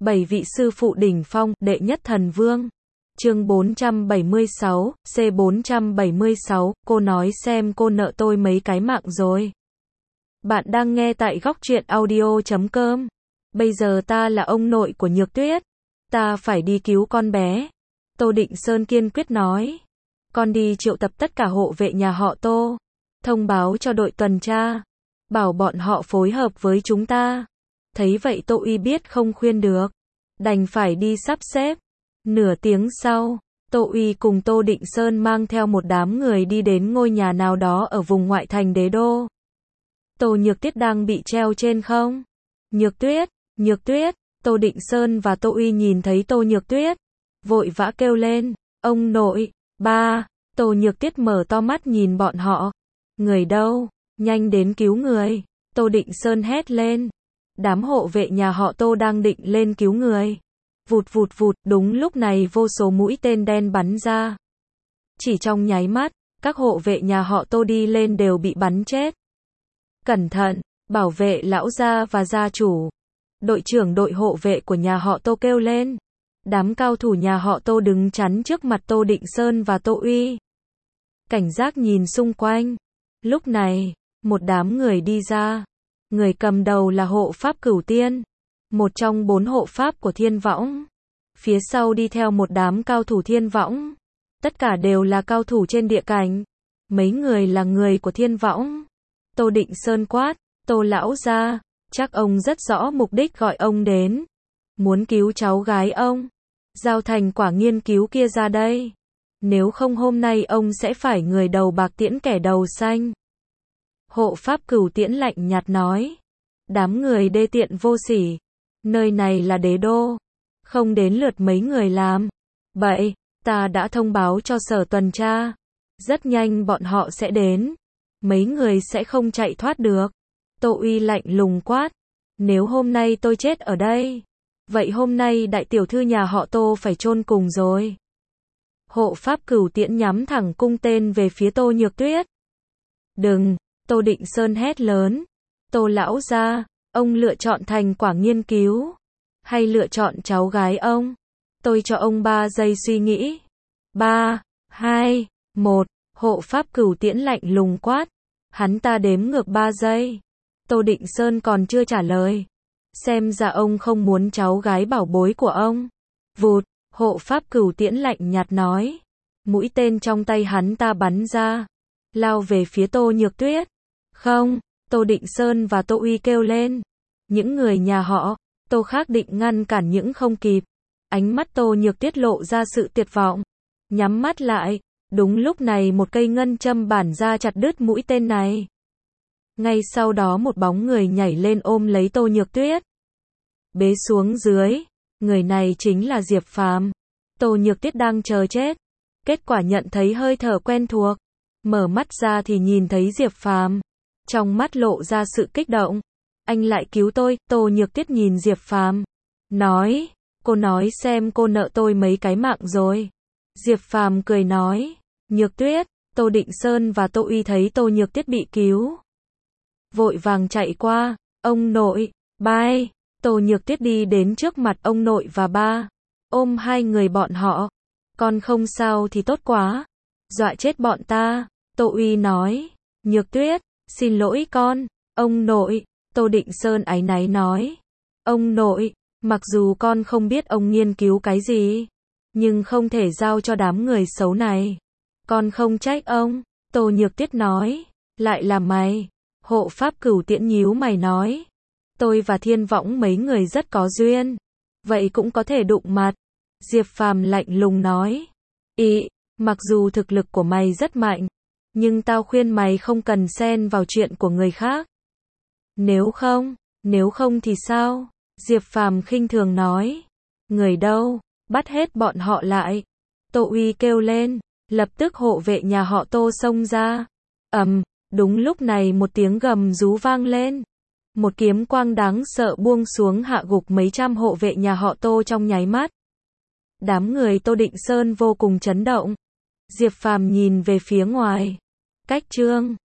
7 vị sư phụ đỉnh phong, đệ nhất thần vương. Chương 476, C476, cô nói xem cô nợ tôi mấy cái mạng rồi. Bạn đang nghe tại góc truyện audio.com. Bây giờ ta là ông nội của Nhược Tuyết. Ta phải đi cứu con bé. Tô Định Sơn kiên quyết nói. Con đi triệu tập tất cả hộ vệ nhà họ Tô. Thông báo cho đội tuần tra. Bảo bọn họ phối hợp với chúng ta. Thấy vậy Tô Uy biết không khuyên được. Đành phải đi sắp xếp. Nửa tiếng sau, Tô Uy cùng Tô Định Sơn mang theo một đám người đi đến ngôi nhà nào đó ở vùng ngoại thành đế đô. Tô Nhược Tuyết đang bị treo trên không. Nhược Tuyết, Tô Định Sơn và Tô Uy nhìn thấy Tô Nhược Tuyết. Vội vã kêu lên, ông nội, ba. Tô Nhược Tuyết mở to mắt nhìn bọn họ. Người đâu, nhanh đến cứu người. Tô Định Sơn hét lên. Đám hộ vệ nhà họ Tô đang định lên cứu người. Vụt vụt vụt, đúng lúc này vô số mũi tên đen bắn ra. Chỉ trong nháy mắt, các hộ vệ nhà họ Tô đi lên đều bị bắn chết. Cẩn thận, bảo vệ lão gia và gia chủ. Đội trưởng đội hộ vệ của nhà họ Tô kêu lên. Đám cao thủ nhà họ Tô đứng chắn trước mặt Tô Định Sơn và Tô Uy. Cảnh giác nhìn xung quanh. Lúc này, một đám người đi ra. Người cầm đầu là hộ pháp Cửu Tiên. Một trong 4 hộ pháp của Thiên Võng. Phía sau đi theo một đám cao thủ Thiên Võng. Tất cả đều là cao thủ trên địa cảnh. Mấy người là người của Thiên Võng. Tô Định Sơn quát, Tô lão gia, chắc ông rất rõ mục đích gọi ông đến. Muốn cứu cháu gái ông. Giao thành quả nghiên cứu kia ra đây. Nếu không hôm nay ông sẽ phải người đầu bạc tiễn kẻ đầu xanh. Hộ pháp Cửu Tiễn lạnh nhạt nói. Đám người đê tiện vô sỉ. Nơi này là đế đô. Không đến lượt mấy người làm. Vậy, ta đã thông báo cho sở tuần tra. Rất nhanh bọn họ sẽ đến. Mấy người sẽ không chạy thoát được. Tô Uy lạnh lùng quát. Nếu hôm nay tôi chết ở đây, vậy hôm nay đại tiểu thư nhà họ Tô phải chôn cùng rồi. Hộ pháp Cửu Tiễn nhắm thẳng cung tên về phía Tô Nhược Tuyết. Đừng, Tô Định Sơn hét lớn. Tô lão gia, ông lựa chọn thành quả nghiên cứu, hay lựa chọn cháu gái ông? Tôi cho ông 3 giây suy nghĩ. 3, 2, 1, hộ pháp Cửu Tiễn lạnh lùng quát. Hắn ta đếm ngược 3 giây. Tô Định Sơn còn chưa trả lời. Xem ra ông không muốn cháu gái bảo bối của ông. Vụt, hộ pháp Cửu Tiễn lạnh nhạt nói. Mũi tên trong tay hắn ta bắn ra, lao về phía Tô Nhược Tuyết. Không, Tô Định Sơn và Tô Uy kêu lên. Những người nhà họ Tô khác định ngăn cản những không kịp. Ánh mắt Tô Nhược Tuyết lộ ra sự tuyệt vọng. Nhắm mắt lại. Đúng lúc này một cây ngân châm bản ra chặt đứt mũi tên này. Ngay sau đó một bóng người nhảy lên ôm lấy Tô Nhược Tuyết. Bế xuống dưới. Người này chính là Diệp Phàm. Tô Nhược Tuyết đang chờ chết. Kết quả nhận thấy hơi thở quen thuộc. Mở mắt ra thì nhìn thấy Diệp Phàm. Trong mắt lộ ra sự kích động. Anh lại cứu tôi. Tô Nhược Tuyết nhìn Diệp Phàm. Nói. Cô nói xem cô nợ tôi mấy cái mạng rồi. Diệp Phàm cười nói. Nhược Tuyết. Tô Định Sơn và Tô Uy thấy Tô Nhược Tuyết bị cứu. Vội vàng chạy qua. Ông nội. Bye. Tô Nhược Tuyết đi đến trước mặt ông nội và ba. Ôm hai người bọn họ. Con không sao thì tốt quá. Dọa chết bọn ta. Tô Uy nói. Nhược Tuyết. Xin lỗi con. Ông nội. Tô Định Sơn áy náy nói. Ông nội. Mặc dù con không biết ông nghiên cứu cái gì, nhưng không thể giao cho đám người xấu này. Con không trách ông. Tô Nhược Tuyết nói. Lại là mày. Hộ pháp Cửu Tiễn nhíu mày nói. Tôi và Thiên Võng mấy người rất có duyên. Vậy cũng có thể đụng mặt. Diệp Phàm lạnh lùng nói. Mặc dù thực lực của mày rất mạnh, nhưng tao khuyên mày không cần xen vào chuyện của người khác. Nếu không thì sao? Diệp Phàm khinh thường nói. Người đâu? Bắt hết bọn họ lại. Tô Uy kêu lên. Lập tức hộ vệ nhà họ Tô xông ra. Đúng lúc này một tiếng gầm rú vang lên. Một kiếm quang đáng sợ buông xuống hạ gục mấy trăm hộ vệ nhà họ Tô trong nháy mắt. Đám người Tô Định Sơn vô cùng chấn động. Diệp Phàm nhìn về phía ngoài. Cách Trương.